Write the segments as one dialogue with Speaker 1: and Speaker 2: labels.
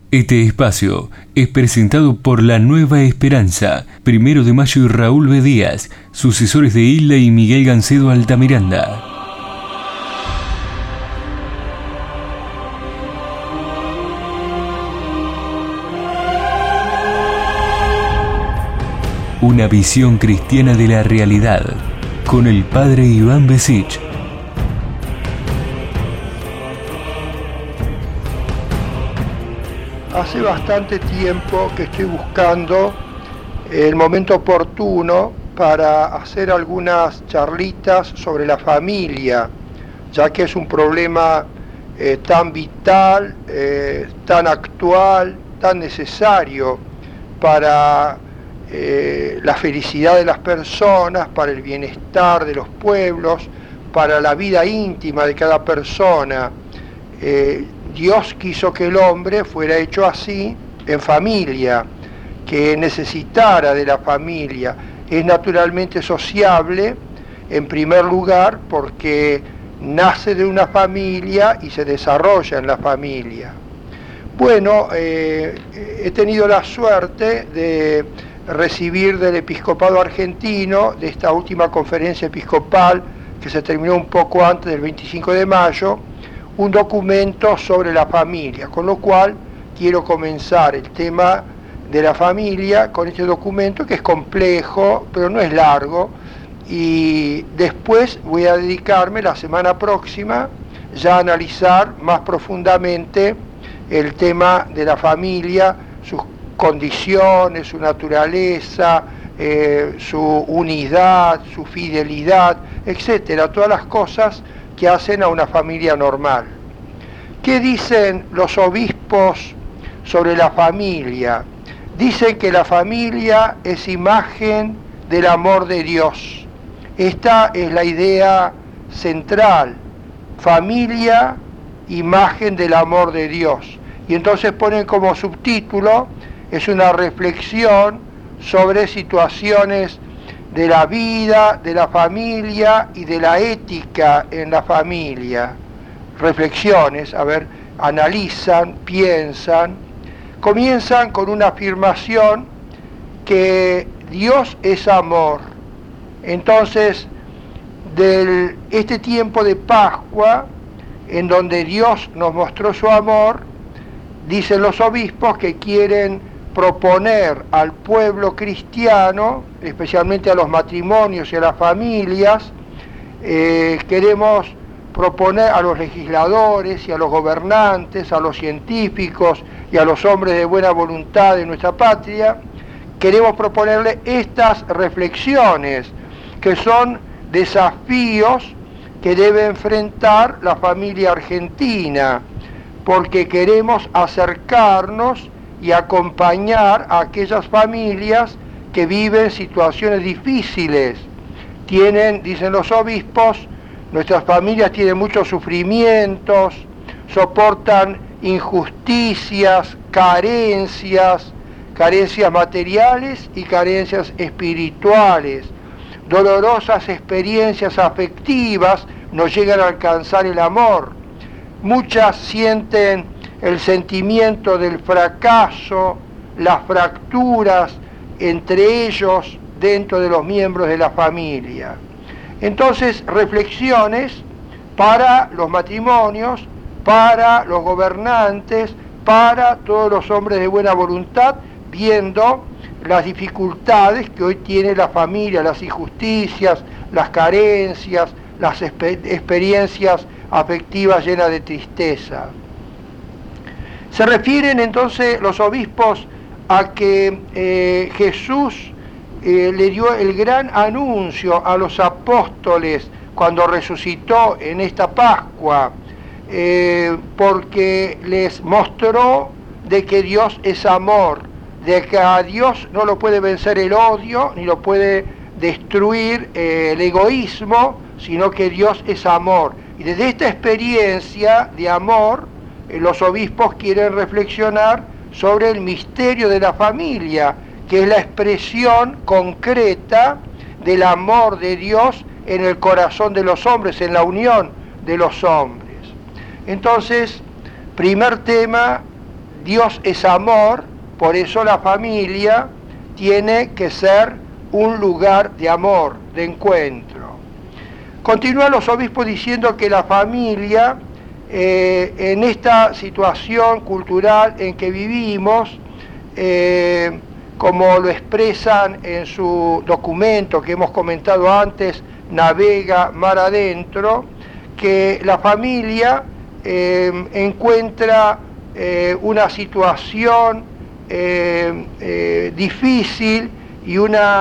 Speaker 1: Este espacio es presentado por La Nueva Esperanza, 1 de Mayo y Raúl B. Díaz, sucesores de Hilda y Miguel Gancedo Altamiranda. Una visión cristiana de la realidad, con el padre Iván Besich.
Speaker 2: Hace bastante tiempo que estoy buscando el momento oportuno para hacer algunas charlitas sobre la familia, ya que es un problema tan vital, tan actual, tan necesario para la felicidad de las personas, para el bienestar de los pueblos, para la vida íntima de cada persona. Dios quiso que el hombre fuera hecho así, en familia, que necesitara de la familia. Es naturalmente sociable, en primer lugar, porque nace de una familia y se desarrolla en la familia. Bueno, he tenido la suerte de recibir del episcopado argentino, de esta última conferencia episcopal que se terminó un poco antes del 25 de mayo, un documento sobre la familia, con lo cual quiero comenzar el tema de la familia con este documento que es complejo, pero no es largo, y después voy a dedicarme la semana próxima ya a analizar más profundamente el tema de la familia, sus condiciones, su naturaleza, su unidad, su fidelidad, etcétera, todas las cosas que hacen a una familia normal. ¿Qué dicen los obispos sobre la familia? Dicen que la familia es imagen del amor de Dios. Esta es la idea central. Familia, imagen del amor de Dios. Y entonces ponen como subtítulo, es una reflexión sobre situaciones de la vida, de la familia y de la ética en la familia. Reflexiones, analizan, piensan, comienzan con una afirmación que Dios es amor. Entonces, este tiempo de Pascua, en donde Dios nos mostró su amor, dicen los obispos que quieren proponer al pueblo cristiano, especialmente a los matrimonios y a las familias, queremos proponer a los legisladores y a los gobernantes, a los científicos y a los hombres de buena voluntad de nuestra patria, queremos proponerle estas reflexiones que son desafíos que debe enfrentar la familia argentina, porque queremos acercarnos y acompañar a aquellas familias que viven situaciones difíciles. Dicen los obispos, nuestras familias tienen muchos sufrimientos, soportan injusticias, carencias materiales y carencias espirituales. Dolorosas experiencias afectivas no llegan a alcanzar el amor. Muchas sienten el sentimiento del fracaso, las fracturas entre ellos dentro de los miembros de la familia. Entonces, reflexiones para los matrimonios, para los gobernantes, para todos los hombres de buena voluntad, viendo las dificultades que hoy tiene la familia, las injusticias, las carencias, las experiencias afectivas llenas de tristeza. Se refieren entonces los obispos a que Jesús le dio el gran anuncio a los apóstoles cuando resucitó en esta Pascua, porque les mostró de que Dios es amor, de que a Dios no lo puede vencer el odio, ni lo puede destruir el egoísmo, sino que Dios es amor. Y desde esta experiencia de amor, los obispos quieren reflexionar sobre el misterio de la familia, que es la expresión concreta del amor de Dios en el corazón de los hombres, en la unión de los hombres. Entonces, primer tema, Dios es amor, por eso la familia tiene que ser un lugar de amor, de encuentro. Continúan los obispos diciendo que la familia, en esta situación cultural en que vivimos, como lo expresan en su documento que hemos comentado antes, Navega Mar Adentro, que la familia encuentra una situación difícil y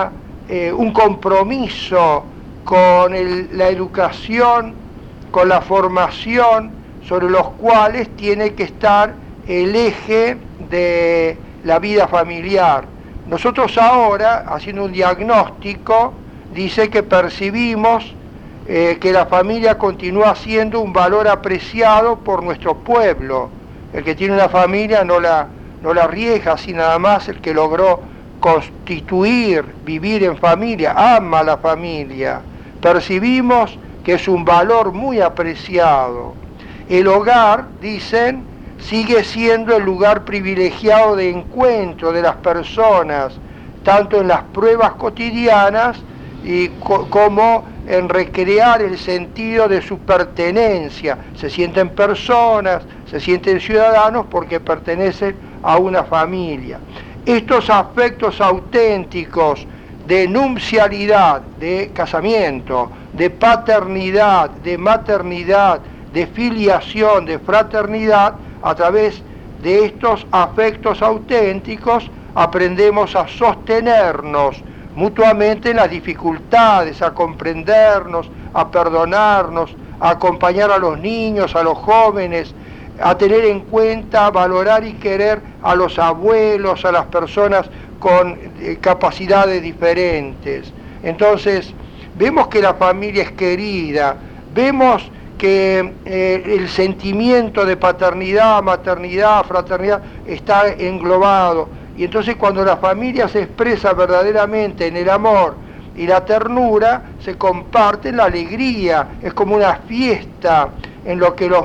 Speaker 2: un compromiso con la educación, con la formación, sobre los cuales tiene que estar el eje de la vida familiar. Nosotros ahora, haciendo un diagnóstico, dice que percibimos que la familia continúa siendo un valor apreciado por nuestro pueblo. El que tiene una familia no la arriesga así nada más, el que logró constituir, vivir en familia, ama a la familia. Percibimos que es un valor muy apreciado. El hogar, dicen, sigue siendo el lugar privilegiado de encuentro de las personas, tanto en las pruebas cotidianas y como en recrear el sentido de su pertenencia. Se sienten personas, se sienten ciudadanos porque pertenecen a una familia. Estos aspectos auténticos de nupcialidad, de casamiento, de paternidad, de maternidad, de filiación, de fraternidad, a través de estos afectos auténticos aprendemos a sostenernos mutuamente en las dificultades, a comprendernos, a perdonarnos, a acompañar a los niños, a los jóvenes, a tener en cuenta, valorar y querer a los abuelos, a las personas con capacidades diferentes. Entonces, vemos que la familia es querida, vemos que el sentimiento de paternidad, maternidad, fraternidad está englobado. Y entonces cuando la familia se expresa verdaderamente en el amor y la ternura, se comparte la alegría, es como una fiesta en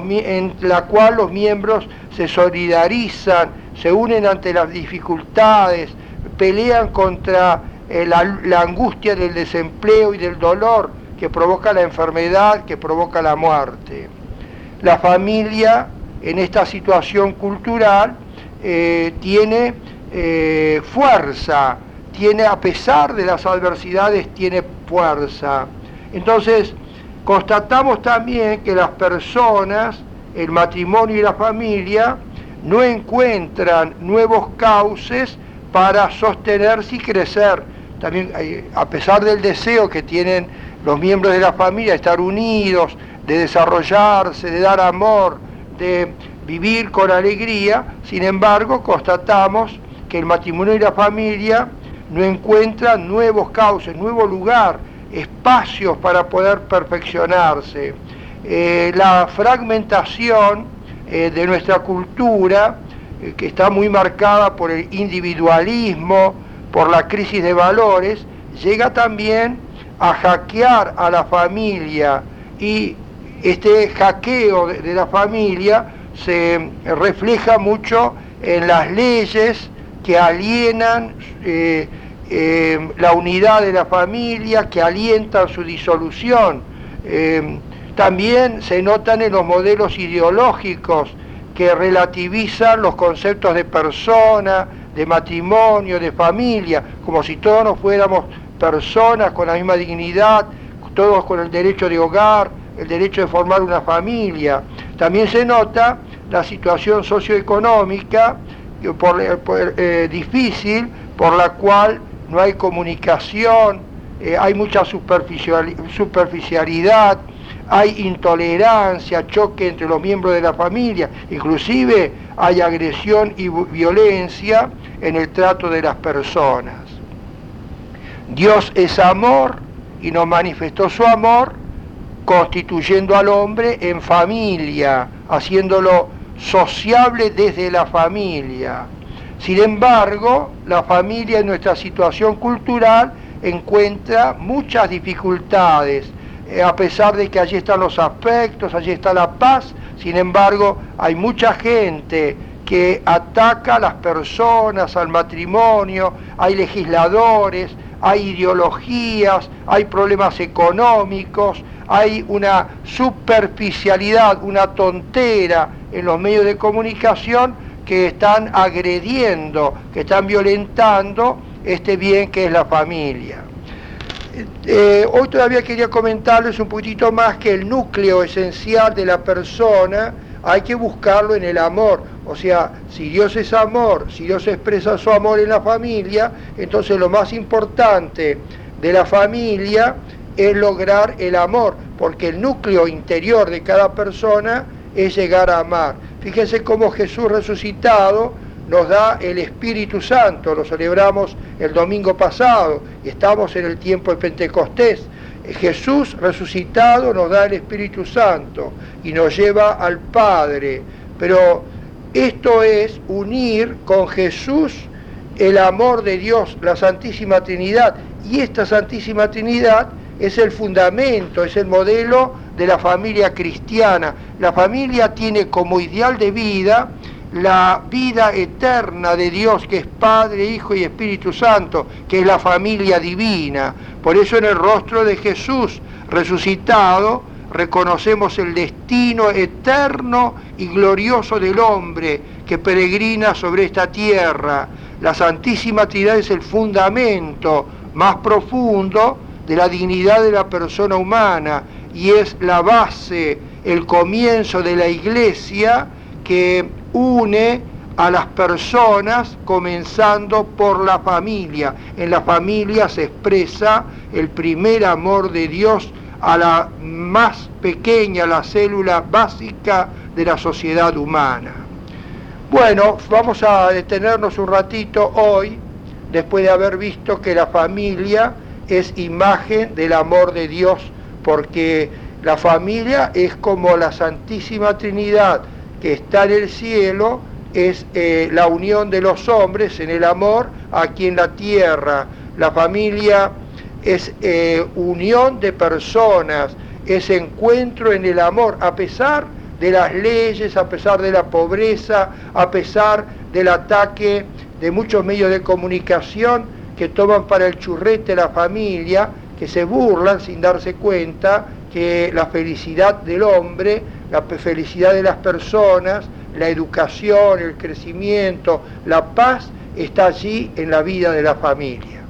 Speaker 2: la cual los miembros se solidarizan, se unen ante las dificultades, pelean contra la angustia del desempleo y del dolor que provoca la enfermedad, que provoca la muerte. La familia en esta situación cultural tiene fuerza, a pesar de las adversidades, tiene fuerza. Entonces, constatamos también que las personas, el matrimonio y la familia, no encuentran nuevos cauces para sostenerse y crecer. También, a pesar del deseo que tienen los miembros de la familia de estar unidos, de desarrollarse, de dar amor, de vivir con alegría, sin embargo, constatamos que el matrimonio y la familia no encuentran nuevos cauces, nuevo lugar, espacios para poder perfeccionarse. La fragmentación de nuestra cultura, que está muy marcada por el individualismo, por la crisis de valores, llega también a hackear a la familia, y este hackeo de la familia se refleja mucho en las leyes que alienan la unidad de la familia, que alientan su disolución. También se notan en los modelos ideológicos que relativizan los conceptos de persona, de matrimonio, de familia, como si todos nos fuéramos personas con la misma dignidad, todos con el derecho de hogar, el derecho de formar una familia. También se nota la situación socioeconómica difícil, por la cual no hay comunicación, hay mucha superficialidad, hay intolerancia, choque entre los miembros de la familia, inclusive hay agresión y violencia en el trato de las personas. Dios es amor y nos manifestó su amor constituyendo al hombre en familia, haciéndolo sociable desde la familia. Sin embargo, la familia en nuestra situación cultural encuentra muchas dificultades, a pesar de que allí están los aspectos, allí está la paz. Sin embargo, hay mucha gente que que ataca a las personas, al matrimonio, hay legisladores, hay ideologías, hay problemas económicos, hay una superficialidad, una tontera en los medios de comunicación que están agrediendo, que están violentando este bien que es la familia. Hoy todavía quería comentarles un poquitito más que el núcleo esencial de la persona hay que buscarlo en el amor. O sea, si Dios es amor, si Dios expresa su amor en la familia, entonces lo más importante de la familia es lograr el amor, porque el núcleo interior de cada persona es llegar a amar. Fíjense cómo Jesús resucitado nos da el Espíritu Santo, lo celebramos el domingo pasado, y estamos en el tiempo de Pentecostés. Jesús resucitado nos da el Espíritu Santo y nos lleva al Padre, pero esto es unir con Jesús el amor de Dios, la Santísima Trinidad, y esta Santísima Trinidad es el fundamento, es el modelo de la familia cristiana. La familia tiene como ideal de vida la vida eterna de Dios, que es Padre, Hijo y Espíritu Santo, que es la familia divina. Por eso en el rostro de Jesús resucitado reconocemos el destino eterno y glorioso del hombre que peregrina sobre esta tierra. La Santísima Trinidad es el fundamento más profundo de la dignidad de la persona humana y es la base, el comienzo de la Iglesia que une a las personas comenzando por la familia. En la familia se expresa el primer amor de Dios a la más pequeña, la célula básica de la sociedad humana. Bueno, vamos a detenernos un ratito hoy, después de haber visto que la familia es imagen del amor de Dios, porque la familia es como la Santísima Trinidad que está en el cielo, es la unión de los hombres en el amor aquí en la tierra. La familia es unión de personas, es encuentro en el amor, a pesar de las leyes, a pesar de la pobreza, a pesar del ataque de muchos medios de comunicación que toman para el churrete la familia, que se burlan sin darse cuenta que la felicidad del hombre, la felicidad de las personas, la educación, el crecimiento, la paz, está allí en la vida de la familia.